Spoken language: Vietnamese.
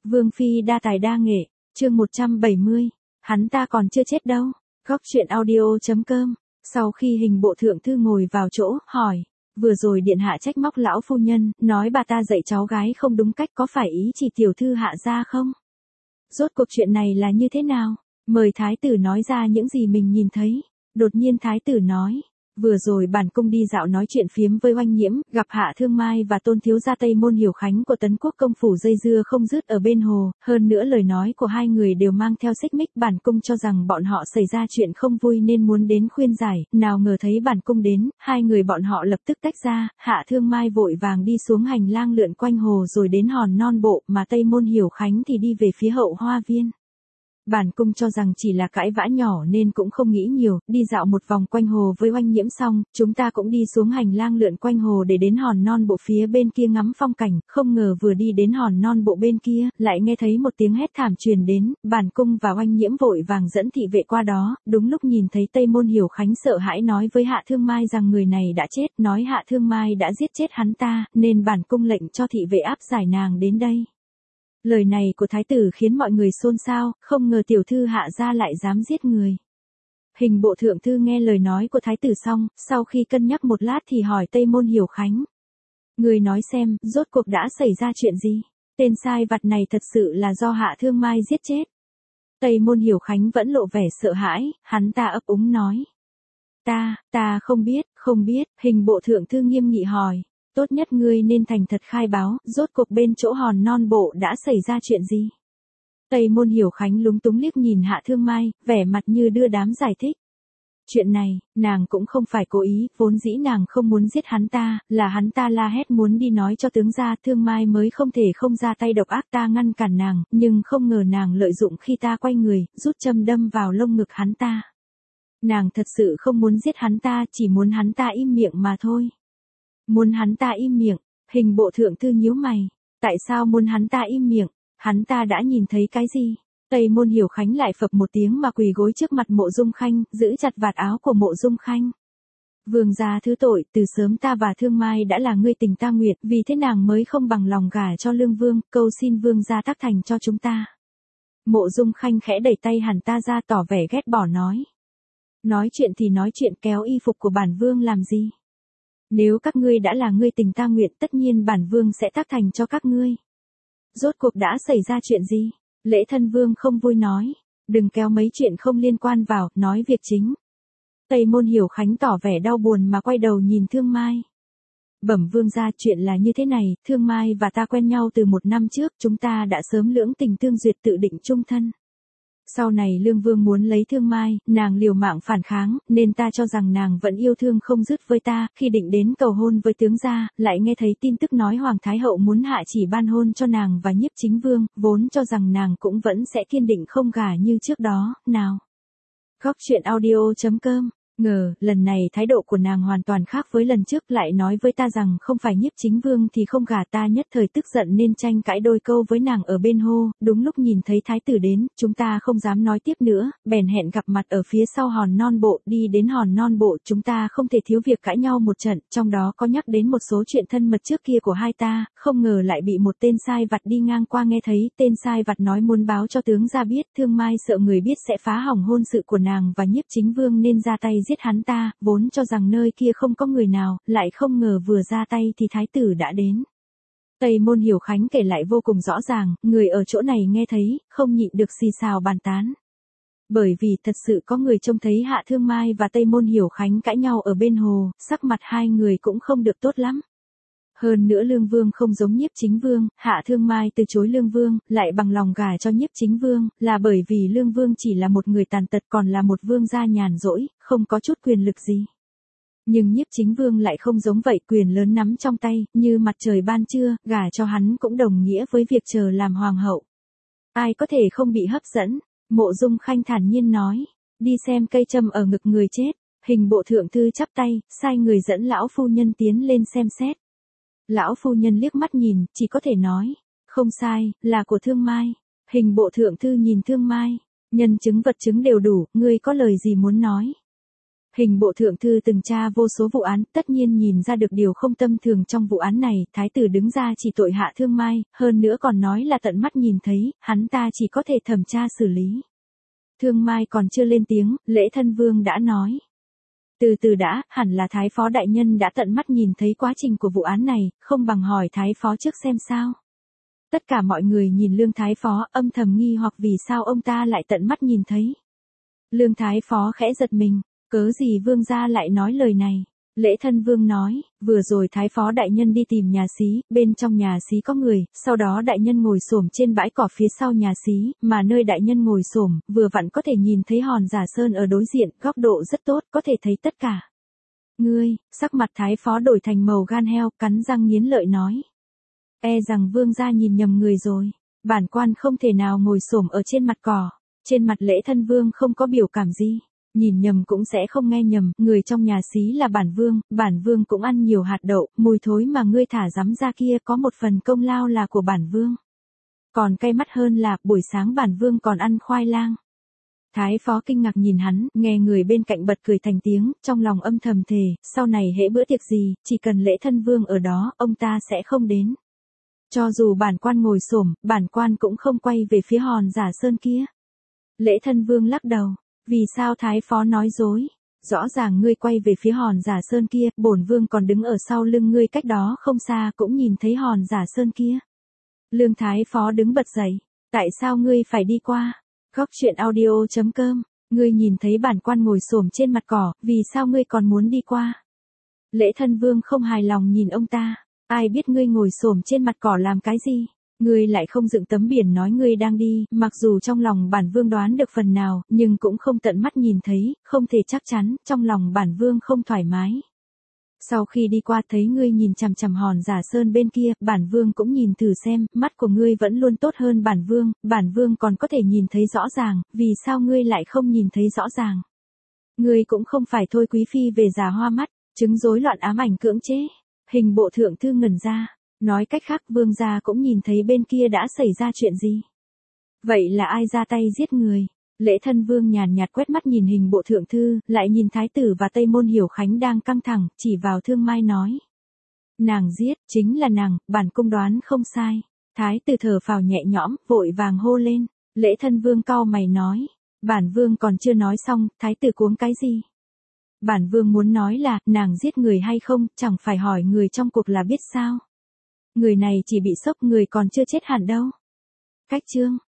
Vương phi đa tài đa nghệ, chương 170, hắn ta còn chưa chết đâu. Góc truyện audio.com. Sau khi hình bộ thượng thư ngồi vào chỗ, hỏi, vừa rồi điện hạ trách móc lão phu nhân, nói bà ta dạy cháu gái không đúng cách, có phải ý chỉ tiểu thư hạ gia không? Rốt cuộc chuyện này là như thế nào? Mời thái tử nói ra những gì mình nhìn thấy. Đột nhiên thái tử nói, vừa rồi bản cung đi dạo nói chuyện phiếm với Oanh Nhiễm, gặp Hạ Thương Mai và Tôn thiếu gia Tây Môn Hiểu Khánh của Tấn Quốc công phủ dây dưa không dứt ở bên hồ, hơn nữa lời nói của hai người đều mang theo xích mích, bản cung cho rằng bọn họ xảy ra chuyện không vui nên muốn đến khuyên giải, nào ngờ thấy bản cung đến, hai người bọn họ lập tức tách ra, Hạ Thương Mai vội vàng đi xuống hành lang lượn quanh hồ rồi đến hòn non bộ, mà Tây Môn Hiểu Khánh thì đi về phía hậu hoa viên. Bản cung cho rằng chỉ là cãi vã nhỏ nên cũng không nghĩ nhiều, đi dạo một vòng quanh hồ với Oanh Nhiễm xong, chúng ta cũng đi xuống hành lang lượn quanh hồ để đến hòn non bộ phía bên kia ngắm phong cảnh, không ngờ vừa đi đến hòn non bộ bên kia, lại nghe thấy một tiếng hét thảm truyền đến, bản cung và Oanh Nhiễm vội vàng dẫn thị vệ qua đó, đúng lúc nhìn thấy Tây Môn Hiểu Khánh sợ hãi nói với Hạ Thương Mai rằng người này đã chết, nói Hạ Thương Mai đã giết chết hắn ta, nên bản cung lệnh cho thị vệ áp giải nàng đến đây. Lời này của thái tử khiến mọi người xôn xao, không ngờ tiểu thư Hạ gia lại dám giết người. Hình bộ thượng thư nghe lời nói của thái tử xong, sau khi cân nhắc một lát thì hỏi Tây Môn Hiểu Khánh. Người nói xem, rốt cuộc đã xảy ra chuyện gì? Tên sai vặt này thật sự là do Hạ Thương Mai giết chết. Tây Môn Hiểu Khánh vẫn lộ vẻ sợ hãi, hắn ta ấp úng nói. Ta không biết, hình bộ thượng thư nghiêm nghị hỏi. Tốt nhất ngươi nên thành thật khai báo, rốt cuộc bên chỗ hòn non bộ đã xảy ra chuyện gì? Tây Môn Hiểu Khánh lúng túng liếc nhìn Hạ Thương Mai, vẻ mặt như đưa đám giải thích. Chuyện này, nàng cũng không phải cố ý, vốn dĩ nàng không muốn giết hắn ta, là hắn ta la hét muốn đi nói cho tướng gia, Thương Mai mới không thể không ra tay độc ác, ta ngăn cản nàng, nhưng không ngờ nàng lợi dụng khi ta quay người, rút châm đâm vào lông ngực hắn ta. Nàng thật sự không muốn giết hắn ta, chỉ muốn hắn ta im miệng mà thôi. Muốn hắn ta im miệng, hình bộ thượng thư nhíu mày. Tại sao muốn hắn ta im miệng? Hắn ta đã nhìn thấy cái gì? Tây Môn Hiểu Khánh lại phập một tiếng mà quỳ gối trước mặt Mộ Dung Khanh, giữ chặt vạt áo của Mộ Dung Khanh. Vương gia thứ tội, từ sớm ta và Thương Mai đã là ngươi tình ta nguyện, vì thế nàng mới không bằng lòng gả cho Lương Vương, cầu xin Vương gia tác thành cho chúng ta. Mộ Dung Khanh khẽ đẩy tay hắn ta ra tỏ vẻ ghét bỏ nói. Nói chuyện thì nói chuyện, kéo y phục của bản vương làm gì? Nếu các ngươi đã là ngươi tình ta nguyện, tất nhiên bản vương sẽ tác thành cho các ngươi. Rốt cuộc đã xảy ra chuyện gì? Lễ thân vương không vui nói. Đừng kéo mấy chuyện không liên quan vào, nói việc chính. Tây Môn Hiểu Khánh tỏ vẻ đau buồn mà quay đầu nhìn Thương Mai. Bẩm vương gia, chuyện là như thế này, Thương Mai và ta quen nhau từ 1 năm trước, chúng ta đã sớm lưỡng tình tương duyệt tự định chung thân. Sau này Lương Vương muốn lấy Thương Mai, nàng liều mạng phản kháng, nên ta cho rằng nàng vẫn yêu thương không dứt với ta, khi định đến cầu hôn với tướng gia, lại nghe thấy tin tức nói Hoàng Thái Hậu muốn hạ chỉ ban hôn cho nàng và Nhiếp Chính Vương, vốn cho rằng nàng cũng vẫn sẽ kiên định không gả như trước đó, nào. Góc truyện audio.com. Ngờ, lần này thái độ của nàng hoàn toàn khác với lần trước, lại nói với ta rằng không phải Nhiếp Chính Vương thì không gả, ta nhất thời tức giận nên tranh cãi đôi câu với nàng ở bên hô, đúng lúc nhìn thấy thái tử đến, chúng ta không dám nói tiếp nữa, bèn hẹn gặp mặt ở phía sau hòn non bộ, đi đến hòn non bộ, chúng ta không thể thiếu việc cãi nhau một trận, trong đó có nhắc đến một số chuyện thân mật trước kia của hai ta, không ngờ lại bị một tên sai vặt đi ngang qua nghe thấy, tên sai vặt nói muốn báo cho tướng gia biết, Thương Mai sợ người biết sẽ phá hỏng hôn sự của nàng và Nhiếp Chính Vương nên ra tay giết hắn ta, vốn cho rằng nơi kia không có người nào, lại không ngờ vừa ra tay thì thái tử đã đến. Tây Môn Hiểu Khánh kể lại vô cùng rõ ràng, người ở chỗ này nghe thấy, không nhịn được xì xào bàn tán. Bởi vì thật sự có người trông thấy Hạ Thương Mai và Tây Môn Hiểu Khánh cãi nhau ở bên hồ, sắc mặt hai người cũng không được tốt lắm. Hơn nữa Lương Vương không giống Nhiếp Chính Vương, Hạ Thương Mai từ chối Lương Vương, lại bằng lòng gả cho Nhiếp Chính Vương, là bởi vì Lương Vương chỉ là một người tàn tật, còn là một vương gia nhàn rỗi, không có chút quyền lực gì. Nhưng Nhiếp Chính Vương lại không giống vậy, quyền lớn nắm trong tay, như mặt trời ban trưa, gả cho hắn cũng đồng nghĩa với việc chờ làm hoàng hậu. Ai có thể không bị hấp dẫn? Mộ Dung Khanh thản nhiên nói, đi xem cây châm ở ngực người chết. Hình bộ thượng thư chắp tay, sai người dẫn lão phu nhân tiến lên xem xét. Lão phu nhân liếc mắt nhìn, chỉ có thể nói, không sai, là của Thương Mai. Hình bộ thượng thư nhìn Thương Mai, nhân chứng vật chứng đều đủ, ngươi có lời gì muốn nói? Hình bộ thượng thư từng tra vô số vụ án, tất nhiên nhìn ra được điều không tâm thường trong vụ án này, thái tử đứng ra chỉ tội hạ Thương Mai, hơn nữa còn nói là tận mắt nhìn thấy, hắn ta chỉ có thể thẩm tra xử lý. Thương Mai còn chưa lên tiếng, Lễ Thân Vương đã nói. Từ từ đã, hẳn là Thái Phó đại nhân đã tận mắt nhìn thấy quá trình của vụ án này, không bằng hỏi Thái Phó trước xem sao. Tất cả mọi người nhìn Lương Thái Phó âm thầm nghi hoặc vì sao ông ta lại tận mắt nhìn thấy. Lương Thái Phó khẽ giật mình, cớ gì vương gia lại nói lời này. Lễ Thân Vương nói, vừa rồi Thái Phó đại nhân đi tìm nhà xí, bên trong nhà xí có người, sau đó đại nhân ngồi xổm trên bãi cỏ phía sau nhà xí, mà nơi đại nhân ngồi xổm, vừa vặn có thể nhìn thấy hòn Giả Sơn ở đối diện, góc độ rất tốt, có thể thấy tất cả. Ngươi, sắc mặt Thái Phó đổi thành màu gan heo, cắn răng nghiến lợi nói. E rằng vương gia nhìn nhầm người rồi, bản quan không thể nào ngồi xổm ở trên mặt cỏ. Trên mặt Lễ Thân Vương không có biểu cảm gì. Nhìn nhầm cũng sẽ không nghe nhầm, người trong nhà xí là bản vương cũng ăn nhiều hạt đậu, mùi thối mà ngươi thả rắm ra kia có một phần công lao là của bản vương. Còn cay mắt hơn là, buổi sáng bản vương còn ăn khoai lang. Thái Phó kinh ngạc nhìn hắn, nghe người bên cạnh bật cười thành tiếng, trong lòng âm thầm thề, sau này hễ bữa tiệc gì, chỉ cần Lễ Thân Vương ở đó, ông ta sẽ không đến. Cho dù bản quan ngồi xổm, bản quan cũng không quay về phía hòn Giả Sơn kia. Lễ Thân Vương lắc đầu. Vì sao Thái Phó nói dối? Rõ ràng ngươi quay về phía hòn Giả Sơn kia, bổn vương còn đứng ở sau lưng ngươi cách đó không xa cũng nhìn thấy hòn Giả Sơn kia. Lương Thái Phó đứng bật dậy. Tại sao ngươi phải đi qua? Góc truyện audio.com. Ngươi nhìn thấy bản quan ngồi xổm trên mặt cỏ, vì sao ngươi còn muốn đi qua? Lễ Thân Vương không hài lòng nhìn ông ta. Ai biết ngươi ngồi xổm trên mặt cỏ làm cái gì? Ngươi lại không dựng tấm biển nói ngươi đang đi, mặc dù trong lòng bản vương đoán được phần nào, nhưng cũng không tận mắt nhìn thấy, không thể chắc chắn, trong lòng bản vương không thoải mái. Sau khi đi qua thấy ngươi nhìn chằm chằm hòn Giả Sơn bên kia, bản vương cũng nhìn thử xem, mắt của ngươi vẫn luôn tốt hơn bản vương còn có thể nhìn thấy rõ ràng, vì sao ngươi lại không nhìn thấy rõ ràng? Ngươi cũng không phải thôi quý phi về già hoa mắt, chứng rối loạn ám ảnh cưỡng chế. Hình bộ thượng thư ngẩn ra. Nói cách khác vương gia cũng nhìn thấy bên kia đã xảy ra chuyện gì. Vậy là ai ra tay giết người? Lễ Thân Vương nhàn nhạt quét mắt nhìn hình bộ thượng thư, lại nhìn thái tử và Tây Môn Hiểu Khánh đang căng thẳng, chỉ vào Thương Mai nói. Nàng giết, chính là nàng, bản cung đoán không sai. Thái tử thở phào nhẹ nhõm, vội vàng hô lên. Lễ Thân Vương cau mày nói. Bản vương còn chưa nói xong, thái tử cuống cái gì? Bản vương muốn nói là, nàng giết người hay không, chẳng phải hỏi người trong cuộc là biết sao. Người này chỉ bị sốc, người còn chưa chết hẳn đâu. Cách chương